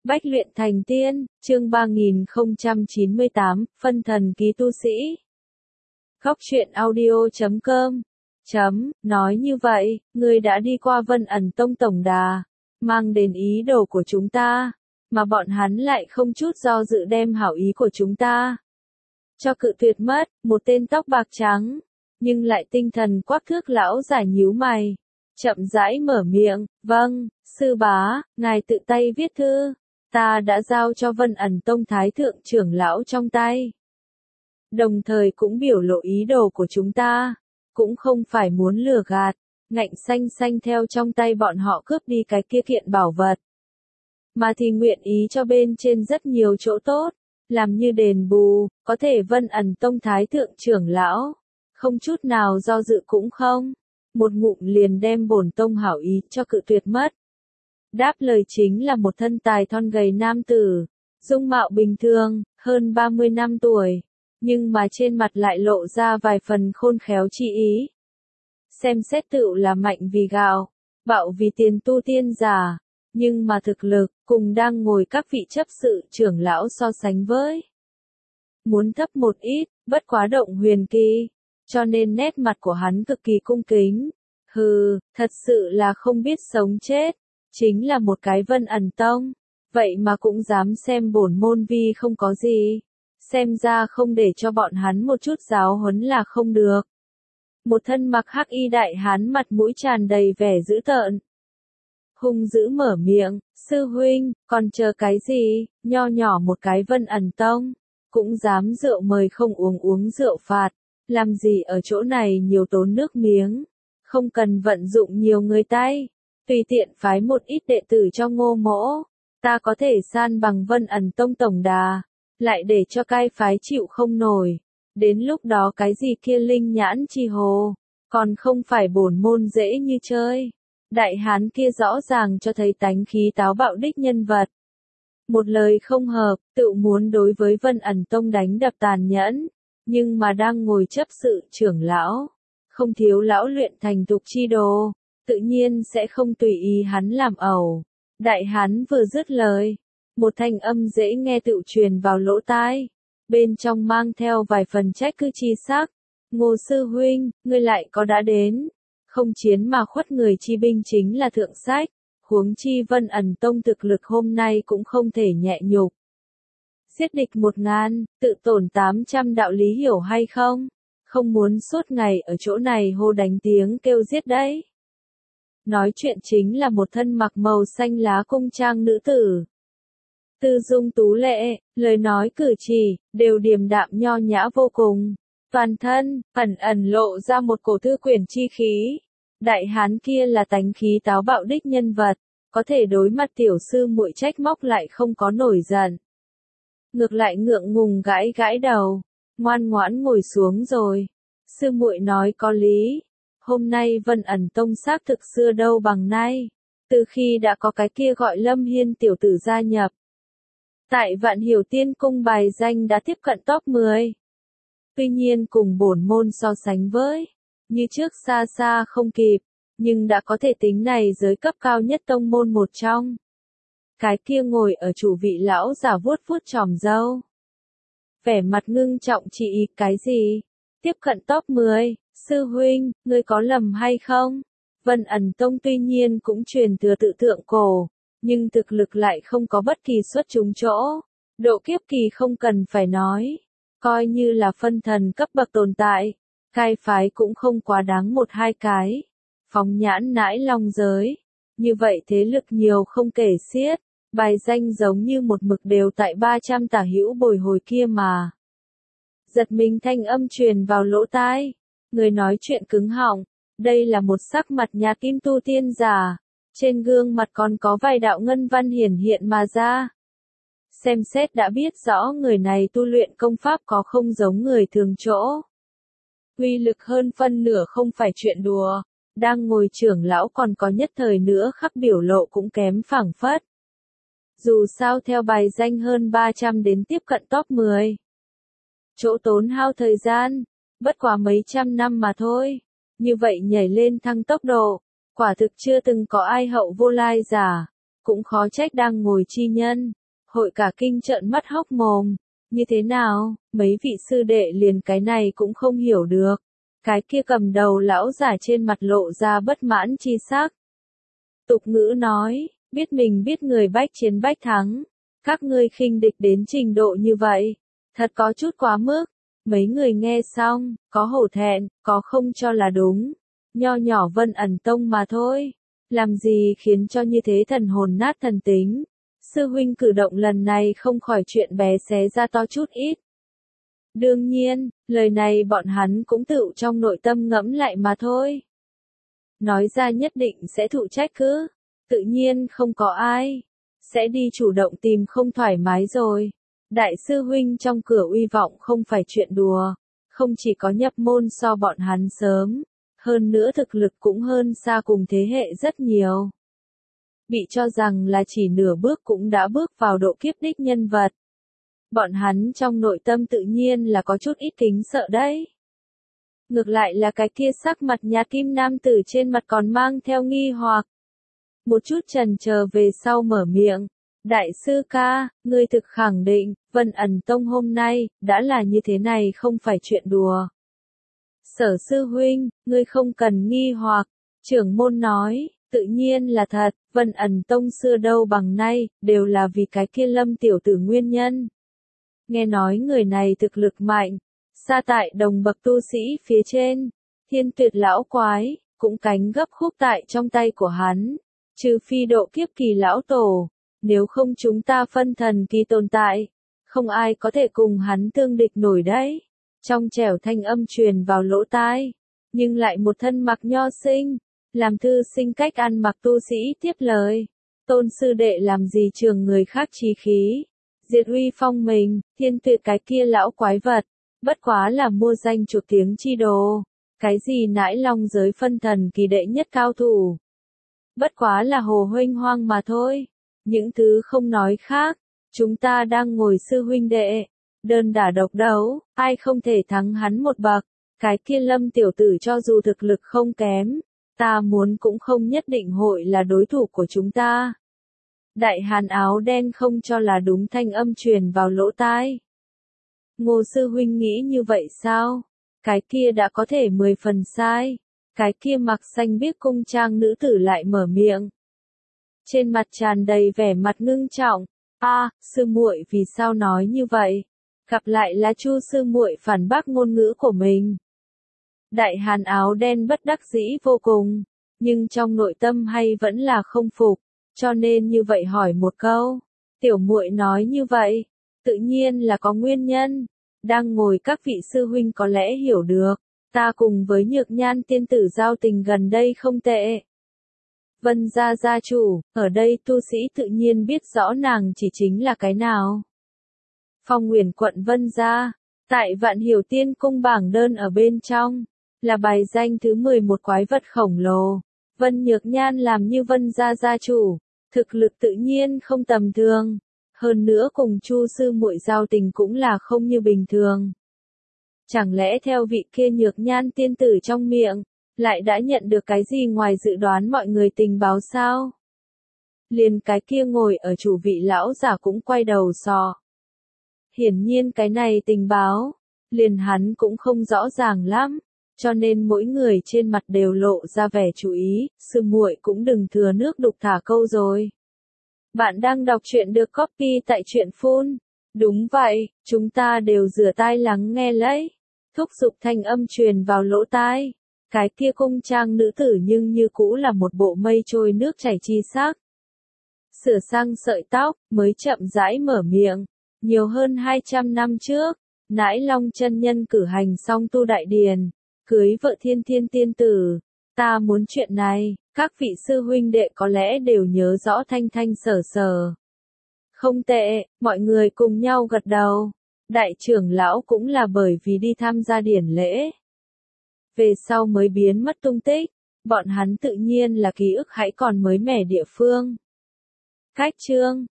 Bách luyện thành tiên, chương 3098, phân thần ký tu sĩ. Góc truyện audio.com. Nói như vậy, ngươi đã đi qua Vân Ẩn Tông tổng đà, mang đến ý đồ của chúng ta, mà bọn hắn lại không chút do dự đem hảo ý của chúng ta cho cự tuyệt mất. Một tên tóc bạc trắng, nhưng lại tinh thần quắc thước lão giả nhíu mày, chậm rãi mở miệng, vâng, sư bá, ngài tự tay viết thư, ta đã giao cho Vân Ẩn Tông Thái Thượng trưởng lão trong tay. Đồng thời cũng biểu lộ ý đồ của chúng ta, cũng không phải muốn lừa gạt, ngạnh xanh xanh theo trong tay bọn họ cướp đi cái kia kiện bảo vật, mà thì nguyện ý cho bên trên rất nhiều chỗ tốt, làm như đền bù. Có thể Vân Ẩn Tông Thái Thượng trưởng lão không chút nào do dự cũng không, một ngụm liền đem bổn tông hảo ý cho cự tuyệt mất. Đáp lời chính là một thân tài thon gầy nam tử, dung mạo bình thường, hơn 30 năm tuổi, nhưng mà trên mặt lại lộ ra vài phần khôn khéo chi ý. Xem xét tựu là mạnh vì gạo, bạo vì tiền tu tiên giả, nhưng mà thực lực cùng đang ngồi các vị chấp sự trưởng lão so sánh với muốn thấp một ít, bất quá động huyền kỳ, cho nên nét mặt của hắn cực kỳ cung kính. Hừ, thật sự là không biết sống chết, chính là một cái Vân Ẩn Tông, vậy mà cũng dám xem bổn môn vi không có gì, xem ra không để cho bọn hắn một chút giáo huấn là không được. Một thân mặc hắc y đại hán mặt mũi tràn đầy vẻ dữ tợn, hung dữ mở miệng, sư huynh, còn chờ cái gì, nho nhỏ một cái Vân Ẩn Tông, cũng dám rượu mời không uống uống rượu phạt, làm gì ở chỗ này nhiều tốn nước miếng, không cần vận dụng nhiều người tay, tùy tiện phái một ít đệ tử cho Ngô mỗ, ta có thể san bằng Vân Ẩn Tông tổng đà, lại để cho cai phái chịu không nổi, đến lúc đó cái gì kia linh nhãn chi hồ, còn không phải bổn môn dễ như chơi. Đại hán kia rõ ràng cho thấy tánh khí táo bạo đích nhân vật. Một lời không hợp, tự muốn đối với Vân Ẩn Tông đánh đập tàn nhẫn, nhưng mà đang ngồi chấp sự trưởng lão, không thiếu lão luyện thành tục chi đồ, tự nhiên sẽ không tùy ý hắn làm ẩu. Đại hán vừa dứt lời, một thanh âm dễ nghe tự truyền vào lỗ tai, bên trong mang theo vài phần trách cứ chi sắc. Ngô sư huynh, ngươi lại có đã đến, không chiến mà khuất người chi binh chính là thượng sách, huống chi Vân Ẩn Tông thực lực hôm nay cũng không thể nhẹ nhục. Giết địch 1000, tự tổn 800 đạo lý hiểu hay không? Không muốn suốt ngày ở chỗ này hô đánh tiếng kêu giết đấy. Nói chuyện chính là một thân mặc màu xanh lá cung trang nữ tử. Tư dung tú lệ, lời nói cử chỉ, đều điềm đạm nho nhã vô cùng. Toàn thân, ẩn ẩn lộ ra một cổ thư quyển chi khí. Đại hán kia là tánh khí táo bạo đích nhân vật, có thể đối mặt tiểu sư muội trách móc lại không có nổi giận. Ngược lại ngượng ngùng gãi gãi đầu, ngoan ngoãn ngồi xuống rồi. Sư muội nói có lý, hôm nay Vân Ẩn Tông xác thực xưa đâu bằng nay, từ khi đã có cái kia gọi Lâm Hiên tiểu tử gia nhập. Tại Vạn Hiểu Tiên Cung bài danh đã tiếp cận top 10. Tuy nhiên cùng bổn môn so sánh với, như trước xa xa không kịp, nhưng đã có thể tính này giới cấp cao nhất tông môn một trong. Cái kia ngồi ở chủ vị lão giả vuốt vuốt chòm râu, vẻ mặt ngưng trọng chỉ ý cái gì? Tiếp cận top 10, sư huynh, ngươi có lầm hay không? Vân Ẩn Tông tuy nhiên cũng truyền thừa tự thượng cổ, nhưng thực lực lại không có bất kỳ xuất chúng chỗ, độ kiếp kỳ không cần phải nói, coi như là phân thần cấp bậc tồn tại, cai phái cũng không quá đáng một hai cái. Phóng nhãn nãi long giới, như vậy thế lực nhiều không kể xiết, bài danh giống như một mực đều tại 300 tả hữu bồi hồi kia mà. Giật mình thanh âm truyền vào lỗ tai, người nói chuyện cứng họng, đây là một sắc mặt nhà kim tu tiên giả, trên gương mặt còn có vài đạo ngân văn hiển hiện mà ra. Xem xét đã biết rõ người này tu luyện công pháp có không giống người thường chỗ. Uy lực hơn phân nửa không phải chuyện đùa. Đang ngồi trưởng lão còn có nhất thời nữa khắc biểu lộ cũng kém phảng phất. Dù sao theo bài danh hơn 300 đến tiếp cận top 10. Chỗ tốn hao thời gian, bất quá mấy trăm năm mà thôi. Như vậy nhảy lên thăng tốc độ, quả thực chưa từng có ai hậu vô lai giả. cũng khó trách đang ngồi chi nhân. Hội cả kinh trợn mắt hốc mồm. Như thế nào, mấy vị sư đệ liền cái này cũng không hiểu được. Cái kia cầm đầu lão giả trên mặt lộ ra bất mãn chi sắc. Tục ngữ nói, biết mình biết người bách chiến bách thắng. Các ngươi khinh địch đến trình độ như vậy, thật có chút quá mức. Mấy người nghe xong, có hổ thẹn, có không cho là đúng. Nho nhỏ Vân Ẩn Tông mà thôi. Làm gì khiến cho như thế thần hồn nát thần tính. Sư huynh cử động lần này không khỏi chuyện bé xé ra to chút ít. Đương nhiên, lời này bọn hắn cũng tự trong nội tâm ngẫm lại mà thôi. Nói ra nhất định sẽ thụ trách cứ. Tự nhiên không có ai sẽ đi chủ động tìm không thoải mái rồi. Đại sư huynh trong cửa uy vọng không phải chuyện đùa. Không chỉ có nhập môn so bọn hắn sớm. Hơn nữa thực lực cũng hơn xa cùng thế hệ rất nhiều. Bị cho rằng là chỉ nửa bước cũng đã bước vào độ kiếp đích nhân vật. Bọn hắn trong nội tâm tự nhiên là có chút ít kính sợ đấy. Ngược lại là cái kia sắc mặt nhạt kim nam tử trên mặt còn mang theo nghi hoặc. Một chút chần chờ về sau mở miệng. Đại sư ca, ngươi thực khẳng định, Vân Ẩn Tông hôm nay, đã là như thế này không phải chuyện đùa. Sở sư huynh, ngươi không cần nghi hoặc, trưởng môn nói, tự nhiên là thật, Vân Ẩn Tông xưa đâu bằng nay, đều là vì cái kia Lâm tiểu tử nguyên nhân. Nghe nói người này thực lực mạnh, xa tại đồng bậc tu sĩ phía trên, Thiên Tuyệt lão quái, cũng cánh gấp khúc tại trong tay của hắn, trừ phi độ kiếp kỳ lão tổ, nếu không chúng ta phân thần kỳ tồn tại, không ai có thể cùng hắn tương địch nổi đấy. Trong trẻo thanh âm truyền vào lỗ tai, nhưng lại một thân mặc nho sinh, làm thư sinh cách ăn mặc tu sĩ tiếp lời. Tôn sư đệ làm gì trường người khác chí khí, diệt uy phong mình, Thiên Tuyệt cái kia lão quái vật, bất quá là mua danh chuộc tiếng chi đồ, cái gì nãi long giới phân thần kỳ đệ nhất cao thủ. Bất quá là hồ huynh hoang mà thôi, những thứ không nói khác, chúng ta đang ngồi sư huynh đệ. Đơn đả độc đấu, ai không thể thắng hắn một bậc, cái kia Lâm tiểu tử cho dù thực lực không kém, ta muốn cũng không nhất định hội là đối thủ của chúng ta. Đại hàn áo đen không cho là đúng thanh âm truyền vào lỗ tai. Ngô sư huynh nghĩ như vậy sao? Cái kia đã có thể 10 phần sai. Cái kia mặc xanh biếc cung trang nữ tử lại mở miệng. Trên mặt tràn đầy vẻ mặt ngưng trọng. Sư muội vì sao nói như vậy? Gặp lại là Chu sư muội phản bác ngôn ngữ của mình. Đại hàn áo đen bất đắc dĩ vô cùng, nhưng trong nội tâm hay vẫn là không phục, cho nên như vậy hỏi một câu. Tiểu muội nói như vậy, tự nhiên là có nguyên nhân. Đang ngồi các vị sư huynh có lẽ hiểu được, ta cùng với Nhược Nhan tiên tử giao tình gần đây không tệ. Vân gia gia chủ, ở đây tu sĩ tự nhiên biết rõ nàng chỉ chính là cái nào. Phong Uyển quận Vân gia, tại Vạn Hiểu Tiên cung bảng đơn ở bên trong, là bài danh thứ 11 quái vật khổng lồ. Vân Nhược Nhan làm như Vân gia gia chủ, thực lực tự nhiên không tầm thường, hơn nữa cùng Chu sư muội giao tình cũng là không như bình thường. Chẳng lẽ theo vị kia Nhược Nhan tiên tử trong miệng, lại đã nhận được cái gì ngoài dự đoán mọi người tình báo sao? Liền cái kia ngồi ở chủ vị lão giả cũng quay đầu sò. Hiển nhiên cái này tình báo, liền hắn cũng không rõ ràng lắm, cho nên mỗi người trên mặt đều lộ ra vẻ chú ý, sư muội cũng đừng thừa nước đục thả câu rồi. Bạn đang đọc truyện được copy tại truyện phun. Đúng vậy, chúng ta đều rửa tai lắng nghe lấy. Thúc giục thanh âm truyền vào lỗ tai. Cái kia cung trang nữ tử nhưng như cũ là một bộ mây trôi nước chảy chi sắc. Sửa sang sợi tóc, mới chậm rãi mở miệng. Nhiều hơn 200 năm trước, Nãi Long chân nhân cử hành xong tu đại điền, cưới vợ Thiên Thiên tiên tử. Ta muốn chuyện này, các vị sư huynh đệ có lẽ đều nhớ rõ thanh thanh sở sở. Không tệ, mọi người cùng nhau gật đầu. Đại trưởng lão cũng là bởi vì đi tham gia điển lễ. Về sau mới biến mất tung tích, bọn hắn tự nhiên là ký ức hãy còn mới mẻ địa phương. Khách chương